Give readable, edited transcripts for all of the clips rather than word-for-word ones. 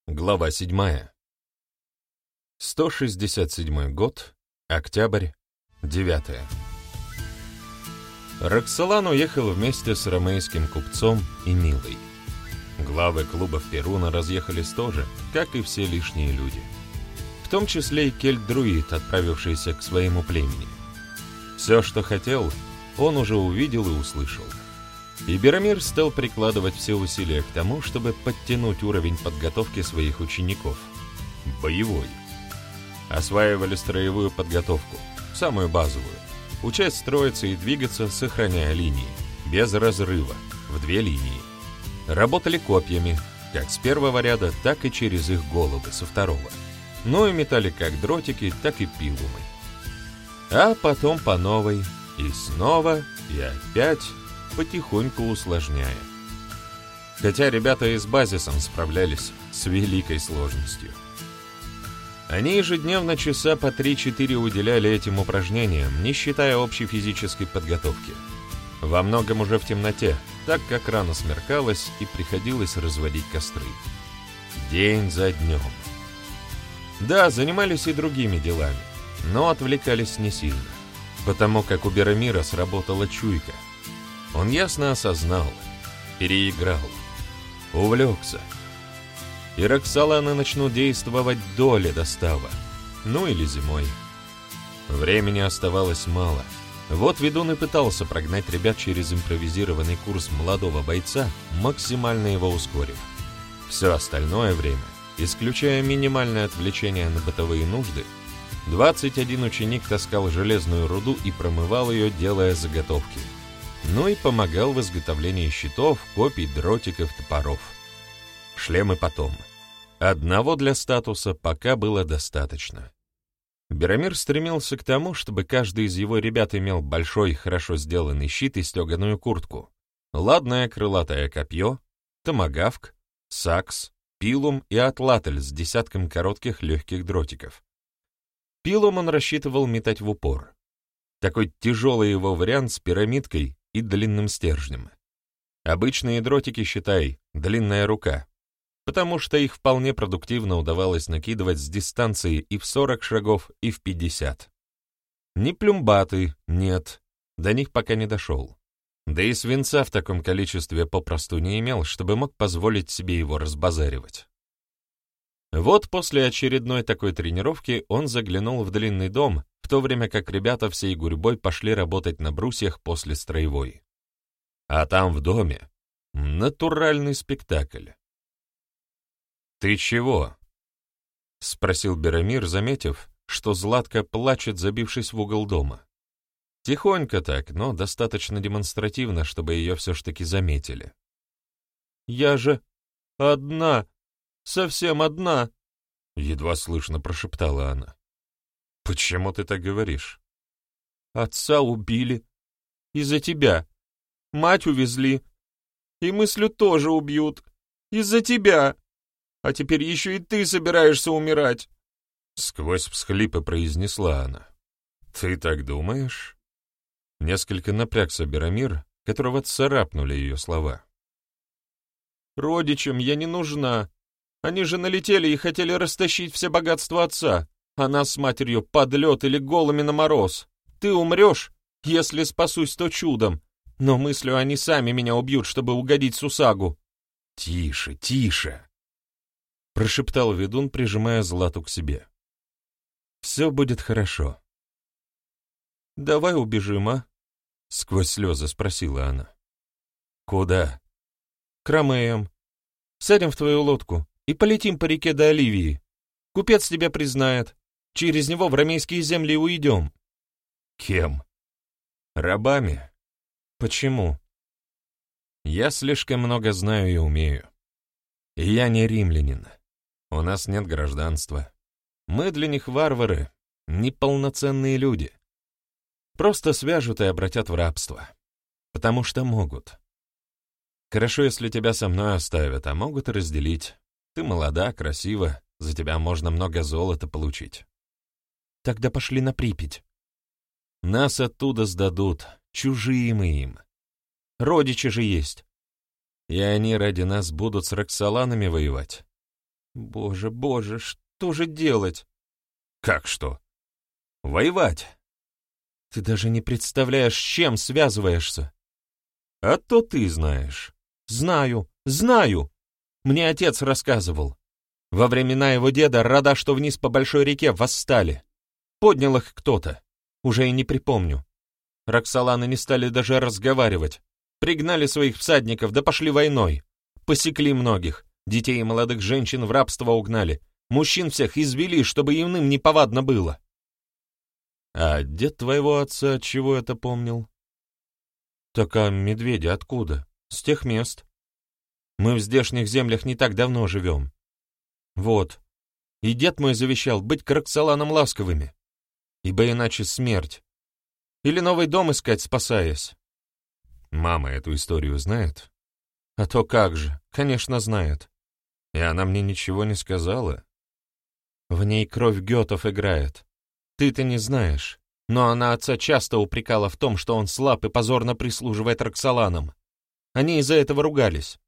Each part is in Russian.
Глава 7. 167 год, октябрь, 9. Роксолан уехал вместе с ромейским купцом и Милой. Главы клубов Перуна разъехались тоже, как и все лишние люди. В том числе и кельт-друид, отправившийся к своему племени. Все, что хотел, он уже увидел и услышал. И Беромир стал прикладывать все усилия к тому, чтобы подтянуть уровень подготовки своих учеников. Боевой. Осваивали строевую подготовку, самую базовую. Учась строиться и двигаться, сохраняя линии, без разрыва, в две линии. Работали копьями, как с первого ряда, так и через их головы, со второго. Ну и метали как дротики, так и пилумы. А потом по новой, и снова, и опять, потихоньку усложняя. Хотя ребята и с базисом справлялись с великой сложностью. Они ежедневно часа по 3-4 уделяли этим упражнениям, не считая общей физической подготовки. Во многом уже в темноте, так как рано смеркалось и приходилось разводить костры. День за днем. Да, занимались и другими делами, но отвлекались не сильно, потому как у Беромира сработала чуйка. Он ясно осознал, переиграл, увлекся. И Роксоланы начнут действовать до ледостава, ну или зимой. Времени оставалось мало. Вот ведун и пытался прогнать ребят через импровизированный курс молодого бойца, максимально его ускорив. Все остальное время, исключая минимальное отвлечение на бытовые нужды, 21 ученик таскал железную руду и промывал ее, делая заготовки. Ну и помогал в изготовлении щитов, копий, дротиков, топоров. Шлемы потом. Одного для статуса пока было достаточно. Беромир стремился к тому, чтобы каждый из его ребят имел большой, хорошо сделанный щит и стеганую куртку, ладное крылатое копье, томагавк, сакс, пилум и атлатль с десятком коротких легких дротиков. Пилум он рассчитывал метать в упор. Такой тяжелый его вариант с пирамидкой и длинным стержнем. Обычные дротики, считай, длинная рука, потому что их вполне продуктивно удавалось накидывать с дистанции и в 40 шагов, и в 50. Не плюмбаты, нет, до них пока не дошел. Да и свинца в таком количестве попросту не имел, чтобы мог позволить себе его разбазаривать. Вот после очередной такой тренировки он заглянул в длинный дом, в то время как ребята всей гурьбой пошли работать на брусьях после строевой. А там в доме натуральный спектакль. «Ты чего?» — спросил Беромир, заметив, что Златка плачет, забившись в угол дома. Тихонько так, но достаточно демонстративно, чтобы ее все ж таки заметили. «Я же одна, совсем одна!» — едва слышно прошептала она. «Почему ты так говоришь?» «Отца убили. Из-за тебя. Мать увезли. И мыслю тоже убьют. Из-за тебя. А теперь еще и ты собираешься умирать!» Сквозь всхлипы произнесла она. «Ты так думаешь?» Несколько напрягся Беромир, которого царапнули ее слова. «Родичам я не нужна. Они же налетели и хотели растащить все богатства отца, а нас с матерью под лед или голыми на мороз. Ты умрешь, если спасусь, то чудом, но мыслю, они сами меня убьют, чтобы угодить Сусагу». «Тише, тише!» — прошептал ведун, прижимая Злату к себе. «Все будет хорошо». «Давай убежим, а?» — сквозь слезы спросила она. «Куда?» «К Ромеям. Сядем в твою лодку и полетим по реке до Оливии. Купец тебя признает. Через него в ромейские земли уйдем». «Кем?» «Рабами». «Почему?» «Я слишком много знаю и умею. И я не римлянин. У нас нет гражданства. Мы для них варвары, неполноценные люди. Просто свяжут и обратят в рабство. Потому что могут. Хорошо, если тебя со мной оставят, а могут и разделить. Ты молода, красива, за тебя можно много золота получить. Тогда пошли на Припять. Нас оттуда сдадут, чужие мы им. Родичи же есть. И они ради нас будут с Роксоланами воевать. Боже, боже, что же делать? Как что? Воевать. Ты даже не представляешь, с чем связываешься. А то ты знаешь. Знаю, знаю. Мне отец рассказывал. Во времена его деда рода, что вниз по большой реке, восстали. Поднял их кто-то. Уже и не припомню. Роксоланы не стали даже разговаривать. Пригнали своих всадников, да пошли войной. Посекли многих. Детей и молодых женщин в рабство угнали. Мужчин всех извели, чтобы иным неповадно было. А дед твоего отца чего это помнил? Так а медведи откуда? С тех мест. Мы в здешних землях не так давно живем. Вот. И дед мой завещал быть к Роксоланам ласковыми. Ибо иначе смерть. Или новый дом искать, спасаясь. Мама эту историю знает? А то как же, конечно, знает. И она мне ничего не сказала? В ней кровь Гетов играет. Ты-то не знаешь. Но она отца часто упрекала в том, что он слаб и позорно прислуживает Роксоланам. Они из-за этого ругались.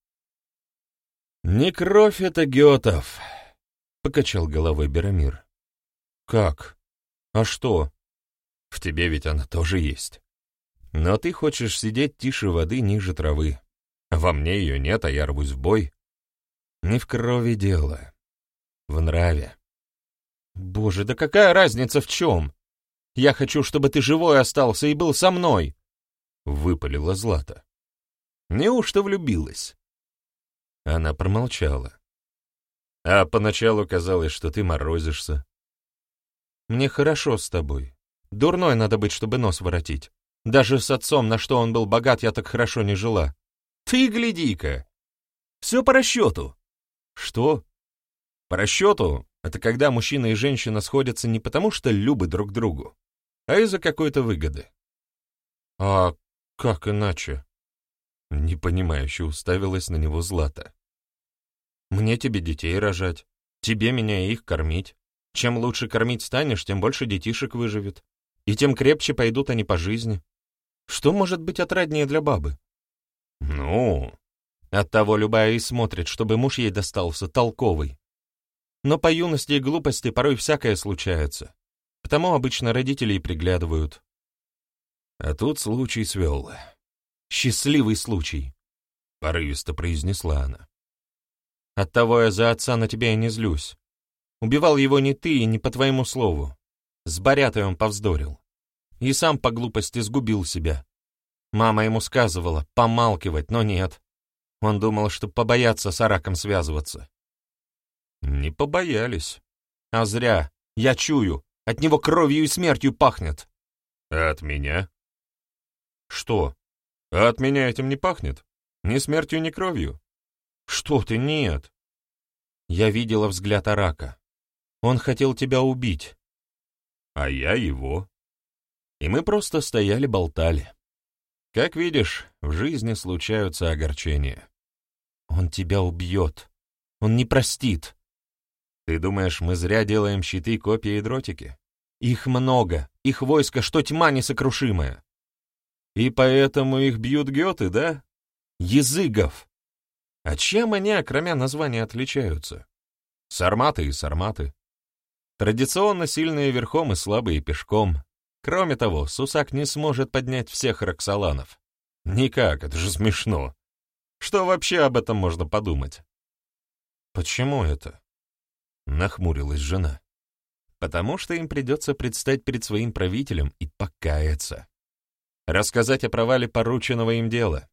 «Не кровь это Гетов», — покачал головой Берамир. «Как? А что?» «В тебе ведь она тоже есть. Но ты хочешь сидеть тише воды ниже травы. Во мне ее нет, а я рвусь в бой. Не в крови дело. В нраве». «Боже, да какая разница в чем? Я хочу, чтобы ты живой остался и был со мной!» — выпалила Злата. «Неужто влюбилась?» Она промолчала. «А поначалу казалось, что ты морозишься». «Мне хорошо с тобой. Дурной надо быть, чтобы нос воротить. Даже с отцом, на что он был богат, я так хорошо не жила». «Ты гляди-ка! Все по расчету». «Что?» «По расчету — это когда мужчина и женщина сходятся не потому, что любят друг другу, а из-за какой-то выгоды». «А как иначе?» Непонимающе уставилась на него Злата. «Мне тебе детей рожать, тебе меня и их кормить. Чем лучше кормить станешь, тем больше детишек выживет. И тем крепче пойдут они по жизни. Что может быть отраднее для бабы?» «Ну...» Оттого любая и смотрит, чтобы муж ей достался толковый. Но по юности и глупости порой всякое случается. Потому обычно родители и приглядывают. А тут случай свел. «Счастливый случай», — порывисто произнесла она. «Оттого я за отца на тебя и не злюсь. Убивал его не ты и не по твоему слову. С Борятой он повздорил. И сам по глупости сгубил себя. Мама ему сказывала помалкивать, но нет. Он думал, что побоятся с Араком связываться». «Не побоялись». «А зря. Я чую. От него кровью и смертью пахнет». «А от меня?» «Что?» «А от меня этим не пахнет? Ни смертью, ни кровью?» «Что ты, нет!» Я видела взгляд Арака. Он хотел тебя убить. А я его. И мы просто стояли-болтали. Как видишь, в жизни случаются огорчения. Он тебя убьет. Он не простит. Ты думаешь, мы зря делаем щиты, копья и дротики? Их много, их войско, что тьма несокрушимая. И поэтому их бьют геты, да? Языгов. А чем они, кроме названия, отличаются? Сарматы и сарматы. Традиционно сильные верхом и слабые пешком. Кроме того, Сусак не сможет поднять всех Роксоланов. Никак, это же смешно. Что вообще об этом можно подумать? Почему это? Нахмурилась жена. Потому что им придется предстать перед своим правителем и покаяться. Рассказать о провале порученного им дела.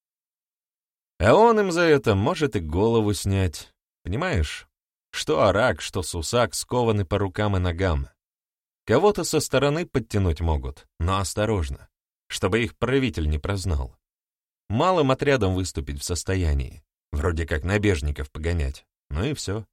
А он им за это может и голову снять. Понимаешь? Что Арак, что Сусак скованы по рукам и ногам. Кого-то со стороны подтянуть могут, но осторожно, чтобы их правитель не прознал. Малым отрядом выступить в состоянии, вроде как набежников погонять, ну и все.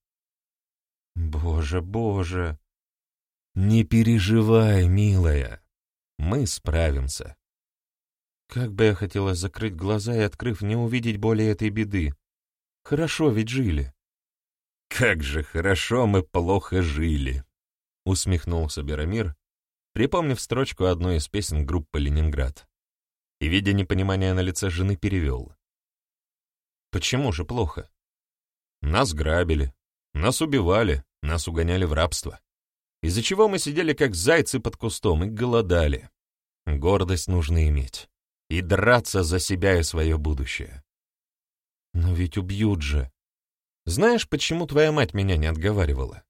Боже, боже. Не переживай, милая, мы справимся. Как бы я хотела закрыть глаза и, открыв, не увидеть более этой беды. Хорошо ведь жили. Как же хорошо мы плохо жили, усмехнулся Берамир, припомнив строчку одной из песен группы «Ленинград». И, видя непонимание на лице жены, перевел. Почему же плохо? Нас грабили, Нас убивали, нас угоняли в рабство. Из-за чего мы сидели как зайцы под кустом и голодали. Гордость нужно иметь. И драться за себя и свое будущее. Но ведь убьют же. Знаешь, почему твоя мать меня не отговаривала?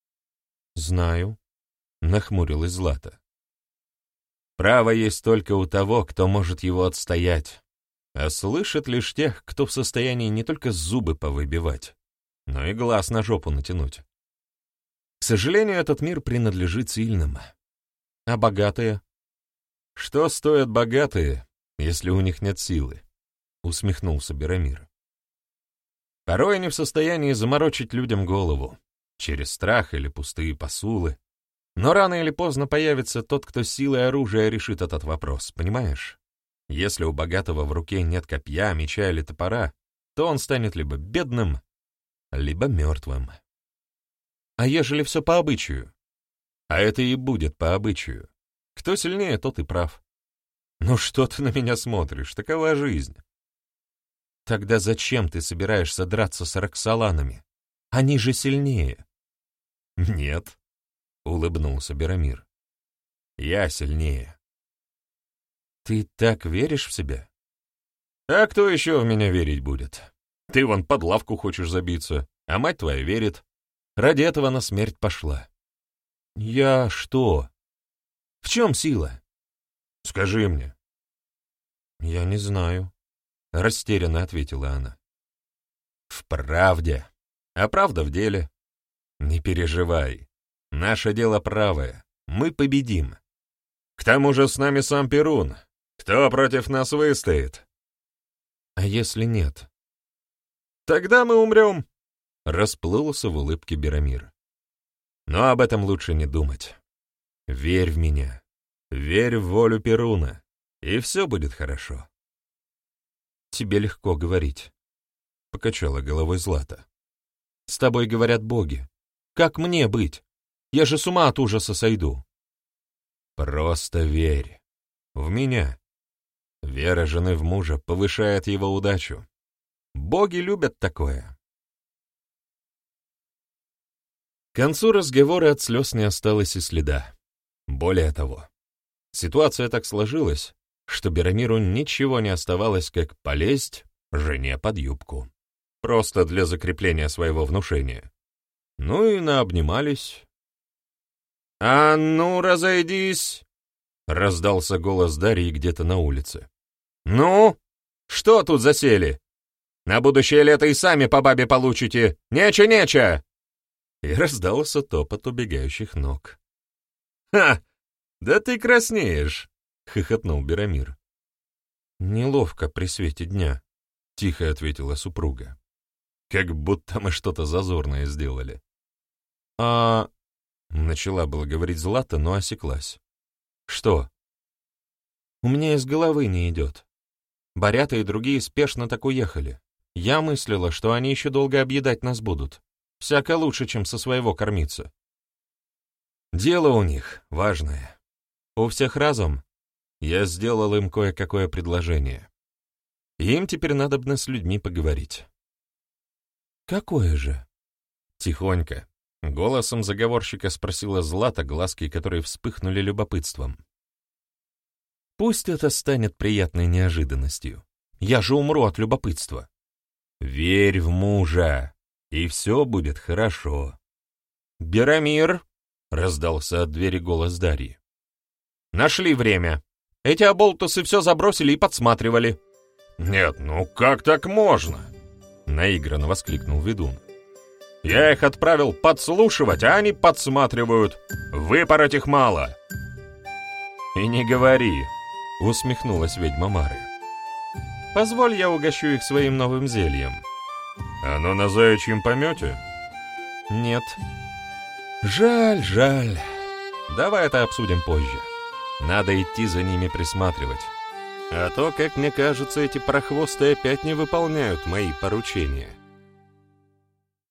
Знаю, нахмурилась Злата. Право есть только у того, кто может его отстоять, а слышит лишь тех, кто в состоянии не только зубы повыбивать, но и глаз на жопу натянуть. К сожалению, этот мир принадлежит сильным. А богатые? Что стоят богатые, если у них нет силы? Усмехнулся Берамир. Порой не в состоянии заморочить людям голову, через страх или пустые посулы. Но рано или поздно появится тот, кто силой оружия решит этот вопрос, понимаешь? Если у богатого в руке нет копья, меча или топора, то он станет либо бедным, либо мертвым. А ежели все по обычаю? А это и будет по обычаю. Кто сильнее, тот и прав. Ну что ты на меня смотришь? Такова жизнь. Тогда зачем ты собираешься драться с Роксоланами? Они же сильнее. Нет, улыбнулся Берамир. Я сильнее. Ты так веришь в себя? А кто еще в меня верить будет? Ты вон под лавку хочешь забиться, а мать твоя верит. Ради этого на смерть пошла. Я что? В чем сила? Скажи мне. Я не знаю. Растерянно ответила она. В правде. А правда в деле. Не переживай. Наше дело правое. Мы победим. К тому же с нами сам Перун. Кто против нас выстоит? А если нет? Тогда мы умрем. Расплылся в улыбке Берамир. Но об этом лучше не думать. Верь в меня. Верь в волю Перуна. И все будет хорошо. Тебе легко говорить, — покачала головой Злата. С тобой говорят боги. Как мне быть? Я же с ума от ужаса сойду. Просто верь. В меня. Вера жены в мужа повышает его удачу. Боги любят такое. К концу разговора от слез не осталось и следа. Более того, ситуация так сложилась, что Берамиру ничего не оставалось, как полезть жене под юбку. Просто для закрепления своего внушения. Ну и наобнимались. «А ну, разойдись!» — раздался голос Дарьи где-то на улице. «Ну, что тут засели? На будущее лето и сами по бабе получите! Нече-нече!» И раздался топот убегающих ног. «Ха! Да ты краснеешь!» — хохотнул Берамир. «Неловко при свете дня», — тихо ответила супруга. «Как будто мы что-то зазорное сделали». «А...» — начала было говорить Злата, но осеклась. «Что?» «У меня из головы не идет. Борята и другие спешно так уехали. Я мыслила, что они еще долго объедать нас будут. Всяко лучше, чем со своего кормиться». «Дело у них важное. У всех разом?» Я сделал им кое-какое предложение. Им теперь надобно с людьми поговорить». «Какое же?» Тихонько, голосом заговорщика спросила Злата, глазки которые вспыхнули любопытством. «Пусть это станет приятной неожиданностью. Я же умру от любопытства». «Верь в мужа, и все будет хорошо». «Берамир!» — раздался от двери голос Дарьи. «Нашли время. Эти оболтусы все забросили и подсматривали». «Нет, ну как так можно?» — наигранно воскликнул ведун. «Я их отправил подслушивать, а они подсматривают. Выпороть их мало». «И не говори», — усмехнулась ведьма Мары. «Позволь, я угощу их своим новым зельем». «Оно на заячьем помете?» «Нет». «Жаль, жаль. Давай это обсудим позже. Надо идти за ними присматривать. А то, как мне кажется, эти прохвосты опять не выполняют мои поручения».